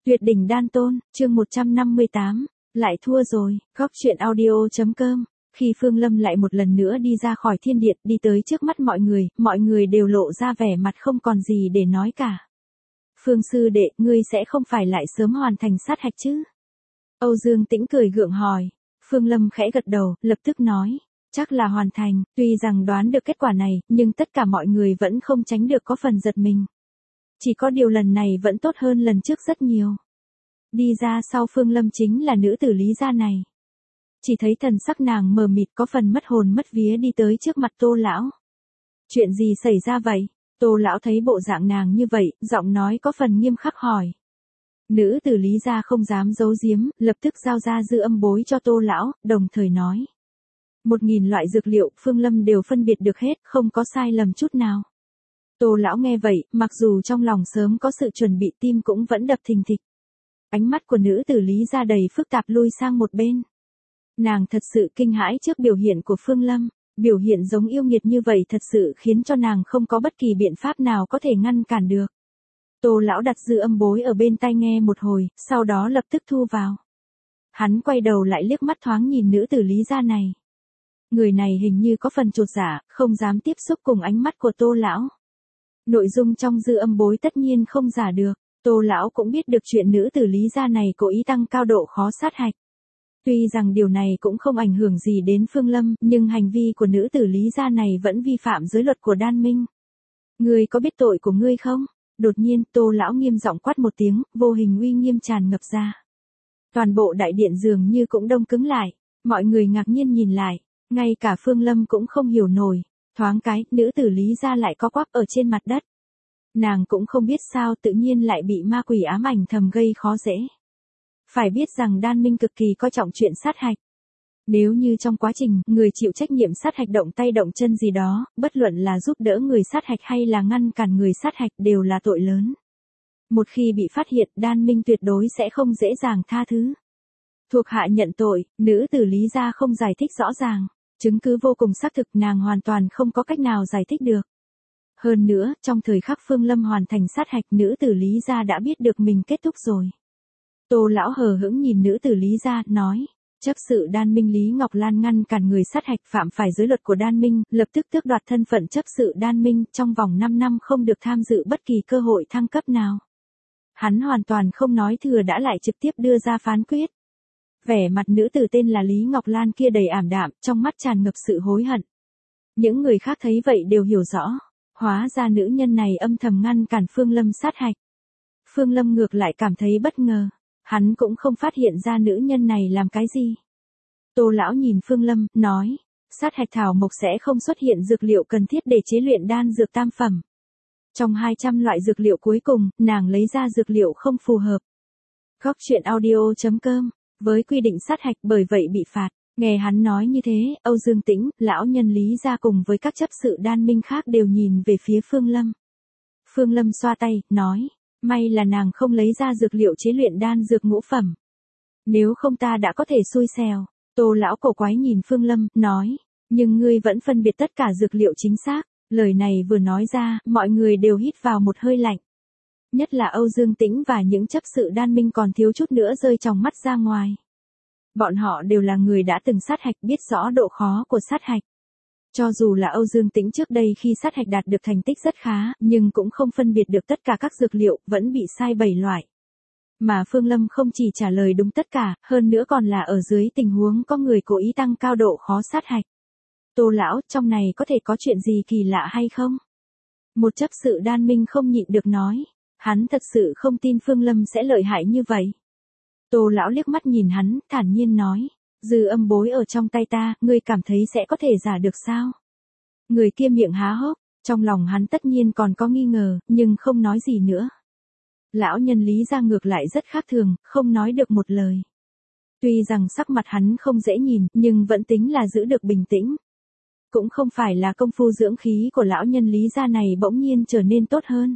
Tuyệt đỉnh đan tôn, chương 158, lại thua rồi, góc chuyện audio.com. Khi Phương Lâm lại một lần nữa đi ra khỏi thiên điện, đi tới trước mắt mọi người đều lộ ra vẻ mặt không còn gì để nói cả. Phương sư đệ, ngươi sẽ không phải lại sớm hoàn thành sát hạch chứ? Âu Dương Tĩnh cười gượng hỏi. Phương Lâm khẽ gật đầu, lập tức nói, chắc là hoàn thành, tuy rằng đoán được kết quả này, nhưng tất cả mọi người vẫn không tránh được có phần giật mình. Chỉ có điều lần này vẫn tốt hơn lần trước rất nhiều. Đi ra sau Phương Lâm chính là nữ tử Lý gia này. Chỉ thấy thần sắc nàng mờ mịt có phần mất hồn mất vía đi tới trước mặt Tô lão. Chuyện gì xảy ra vậy? Tô lão thấy bộ dạng nàng như vậy, giọng nói có phần nghiêm khắc hỏi. Nữ tử Lý gia không dám giấu giếm, lập tức giao ra dư âm bối cho Tô lão, đồng thời nói. 1000 loại dược liệu, Phương Lâm đều phân biệt được hết, không có sai lầm chút nào. Tô lão nghe vậy, mặc dù trong lòng sớm có sự chuẩn bị, tim cũng vẫn đập thình thịch. Ánh mắt của nữ tử Lý gia đầy phức tạp lui sang một bên. Nàng thật sự kinh hãi trước biểu hiện của Phương Lâm, biểu hiện giống yêu nghiệt như vậy thật sự khiến cho nàng không có bất kỳ biện pháp nào có thể ngăn cản được. Tô lão đặt dư âm bối ở bên tai nghe một hồi, sau đó lập tức thu vào. Hắn quay đầu lại liếc mắt thoáng nhìn nữ tử Lý gia này. Người này hình như có phần chột dạ, không dám tiếp xúc cùng ánh mắt của Tô lão. Nội dung trong dư âm bối tất nhiên không giả được, Tô lão cũng biết được chuyện nữ tử Lý gia này cố ý tăng cao độ khó sát hạch. Tuy rằng điều này cũng không ảnh hưởng gì đến Phương Lâm, nhưng hành vi của nữ tử Lý gia này vẫn vi phạm giới luật của Đan Minh. Ngươi có biết tội của ngươi không? Đột nhiên, Tô lão nghiêm giọng quát một tiếng, vô hình uy nghiêm tràn ngập ra. Toàn bộ đại điện dường như cũng đông cứng lại, mọi người ngạc nhiên nhìn lại, ngay cả Phương Lâm cũng không hiểu nổi, thoáng cái, nữ tử Lý gia lại có quắp ở trên mặt đất. Nàng cũng không biết sao tự nhiên lại bị ma quỷ ám ảnh thầm gây khó dễ. Phải biết rằng Đan Minh cực kỳ coi trọng chuyện sát hạch. Nếu như trong quá trình, người chịu trách nhiệm sát hạch động tay động chân gì đó, bất luận là giúp đỡ người sát hạch hay là ngăn cản người sát hạch đều là tội lớn. Một khi bị phát hiện, Đan Minh tuyệt đối sẽ không dễ dàng tha thứ. Thuộc hạ nhận tội, nữ tử Lý gia không giải thích rõ ràng. Chứng cứ vô cùng xác thực, nàng hoàn toàn không có cách nào giải thích được. Hơn nữa, trong thời khắc Phương Lâm hoàn thành sát hạch, nữ tử Lý gia đã biết được mình kết thúc rồi. Tô lão hờ hững nhìn nữ tử Lý gia, nói, chấp sự Đan Minh Lý Ngọc Lan ngăn cản người sát hạch phạm phải giới luật của Đan Minh, lập tức tước đoạt thân phận chấp sự Đan Minh, trong vòng 5 năm không được tham dự bất kỳ cơ hội thăng cấp nào. Hắn hoàn toàn không nói thừa đã lại trực tiếp đưa ra phán quyết. Vẻ mặt nữ tử tên là Lý Ngọc Lan kia đầy ảm đạm, trong mắt tràn ngập sự hối hận. Những người khác thấy vậy đều hiểu rõ, hóa ra nữ nhân này âm thầm ngăn cản Phương Lâm sát hạch. Phương Lâm ngược lại cảm thấy bất ngờ, hắn cũng không phát hiện ra nữ nhân này làm cái gì. Tô lão nhìn Phương Lâm, nói, sát hạch thảo mộc sẽ không xuất hiện dược liệu cần thiết để chế luyện đan dược tam phẩm. Trong 200 loại dược liệu cuối cùng, nàng lấy ra dược liệu không phù hợp. Góc chuyện audio.com. Với quy định sát hạch bởi vậy bị phạt. Nghe hắn nói như thế, Âu Dương Tĩnh, lão nhân Lý gia cùng với các chấp sự Đan Minh khác đều nhìn về phía Phương Lâm. Phương Lâm xoa tay, nói, may là nàng không lấy ra dược liệu chế luyện đan dược ngũ phẩm. Nếu không ta đã có thể xui xẻo. Tô lão cổ quái nhìn Phương Lâm, nói, nhưng ngươi vẫn phân biệt tất cả dược liệu chính xác. Lời này vừa nói ra, mọi người đều hít vào một hơi lạnh. Nhất là Âu Dương Tĩnh và những chấp sự Đan Minh còn thiếu chút nữa rơi tròng mắt ra ngoài. Bọn họ đều là người đã từng sát hạch, biết rõ độ khó của sát hạch. Cho dù là Âu Dương Tĩnh trước đây khi sát hạch đạt được thành tích rất khá, nhưng cũng không phân biệt được tất cả các dược liệu, vẫn bị sai 7 loại. Mà Phương Lâm không chỉ trả lời đúng tất cả, hơn nữa còn là ở dưới tình huống có người cố ý tăng cao độ khó sát hạch. Tô lão, trong này có thể có chuyện gì kỳ lạ hay không? Một chấp sự Đan Minh không nhịn được nói. Hắn thật sự không tin Phương Lâm sẽ lợi hại như vậy. Tô lão liếc mắt nhìn hắn, thản nhiên nói, dư âm bối ở trong tay ta, ngươi cảm thấy sẽ có thể giả được sao? Người kia miệng há hốc, trong lòng hắn tất nhiên còn có nghi ngờ, nhưng không nói gì nữa. Lão nhân Lý gia ngược lại rất khác thường, không nói được một lời. Tuy rằng sắc mặt hắn không dễ nhìn, nhưng vẫn tính là giữ được bình tĩnh. Cũng không phải là công phu dưỡng khí của lão nhân Lý gia này bỗng nhiên trở nên tốt hơn.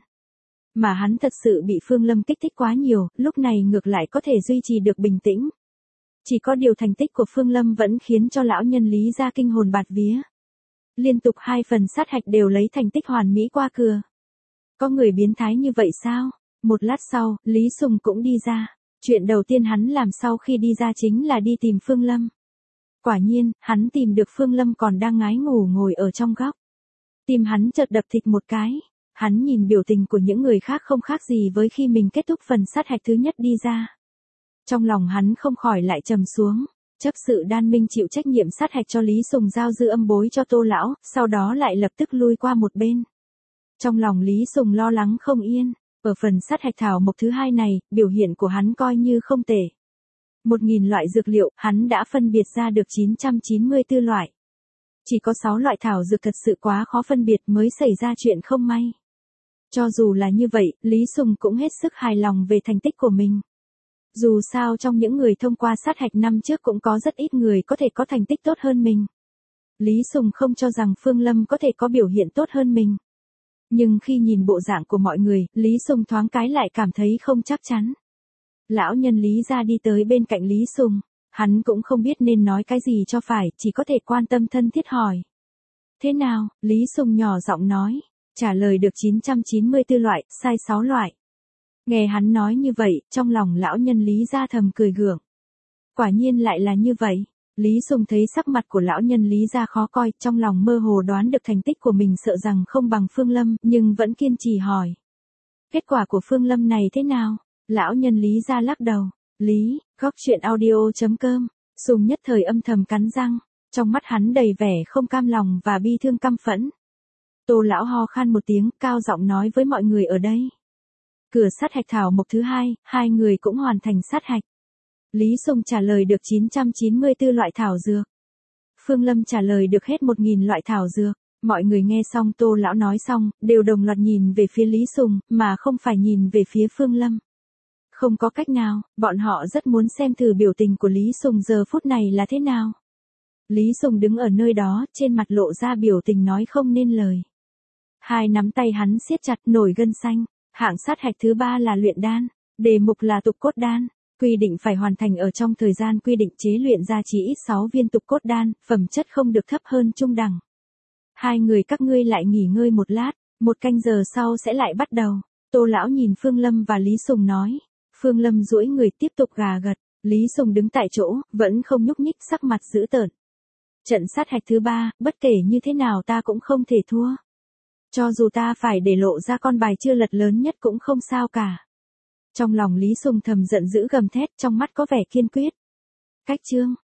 Mà hắn thật sự bị Phương Lâm kích thích quá nhiều, lúc này ngược lại có thể duy trì được bình tĩnh. Chỉ có điều thành tích của Phương Lâm vẫn khiến cho lão nhân Lý gia kinh hồn bạt vía. Liên tục 2 phần sát hạch đều lấy thành tích hoàn mỹ qua cửa. Có người biến thái như vậy sao? Một lát sau, Lý Sùng cũng đi ra. Chuyện đầu tiên hắn làm sau khi đi ra chính là đi tìm Phương Lâm. Quả nhiên, hắn tìm được Phương Lâm còn đang ngái ngủ ngồi ở trong góc. Tim hắn chợt đập thịt một cái. Hắn nhìn biểu tình của những người khác không khác gì với khi mình kết thúc phần sát hạch thứ nhất đi ra. Trong lòng hắn không khỏi lại trầm xuống. Chấp sự Đan Minh chịu trách nhiệm sát hạch cho Lý Sùng giao dư âm bối cho Tô lão, sau đó lại lập tức lui qua một bên. Trong lòng Lý Sùng lo lắng không yên. Ở phần sát hạch thảo mộc thứ hai này, biểu hiện của hắn coi như không tệ. 1.000 loại dược liệu, hắn đã phân biệt ra được 994 loại. Chỉ có 6 loại thảo dược thật sự quá khó phân biệt mới xảy ra chuyện không may. Cho dù là như vậy, Lý Sùng cũng hết sức hài lòng về thành tích của mình. Dù sao trong những người thông qua sát hạch năm trước cũng có rất ít người có thể có thành tích tốt hơn mình. Lý Sùng không cho rằng Phương Lâm có thể có biểu hiện tốt hơn mình. Nhưng khi nhìn bộ dạng của mọi người, Lý Sùng thoáng cái lại cảm thấy không chắc chắn. Lão nhân Lý ra đi tới bên cạnh Lý Sùng. Hắn cũng không biết nên nói cái gì cho phải, chỉ có thể quan tâm thân thiết hỏi. Thế nào? Lý Sùng nhỏ giọng nói. Trả lời được 994 loại, sai 6 loại. Nghe hắn nói như vậy, trong lòng lão nhân Lý ra thầm cười gượng. Quả nhiên lại là như vậy. Lý Sùng thấy sắc mặt của lão nhân Lý ra khó coi, trong lòng mơ hồ đoán được thành tích của mình sợ rằng không bằng Phương Lâm, nhưng vẫn kiên trì hỏi. Kết quả của Phương Lâm này thế nào? Lão nhân Lý ra lắc đầu. Lý, góc chuyện audio.com. Sùng nhất thời âm thầm cắn răng. Trong mắt hắn đầy vẻ không cam lòng và bi thương căm phẫn. Tô lão ho khan một tiếng, cao giọng nói với mọi người ở đây. Cửa sát hạch thảo mộc thứ hai, hai người cũng hoàn thành sát hạch. Lý Sùng trả lời được 994 loại thảo dược. Phương Lâm trả lời được hết 1.000 loại thảo dược. Mọi người nghe xong Tô lão nói xong, đều đồng loạt nhìn về phía Lý Sùng, mà không phải nhìn về phía Phương Lâm. Không có cách nào, bọn họ rất muốn xem thử biểu tình của Lý Sùng giờ phút này là thế nào. Lý Sùng đứng ở nơi đó, trên mặt lộ ra biểu tình nói không nên lời. Hai nắm tay hắn siết chặt nổi gân xanh. Hạng sát hạch thứ 3 là luyện đan. Đề mục là tục cốt đan. Quy định phải hoàn thành ở trong thời gian quy định chế luyện ra chỉ ít 6 viên tục cốt đan, phẩm chất không được thấp hơn trung đẳng. Hai người các ngươi lại nghỉ ngơi một lát, 1 canh giờ sau sẽ lại bắt đầu. Tô lão nhìn Phương Lâm và Lý Sùng nói. Phương Lâm duỗi người tiếp tục gà gật. Lý Sùng đứng tại chỗ, vẫn không nhúc nhích, sắc mặt dữ tợn. Trận sát hạch thứ 3, bất kể như thế nào ta cũng không thể thua. Cho dù ta phải để lộ ra con bài chưa lật lớn nhất cũng không sao cả. Trong lòng Lý Sùng thầm giận dữ gầm thét, trong mắt có vẻ kiên quyết. Cách chương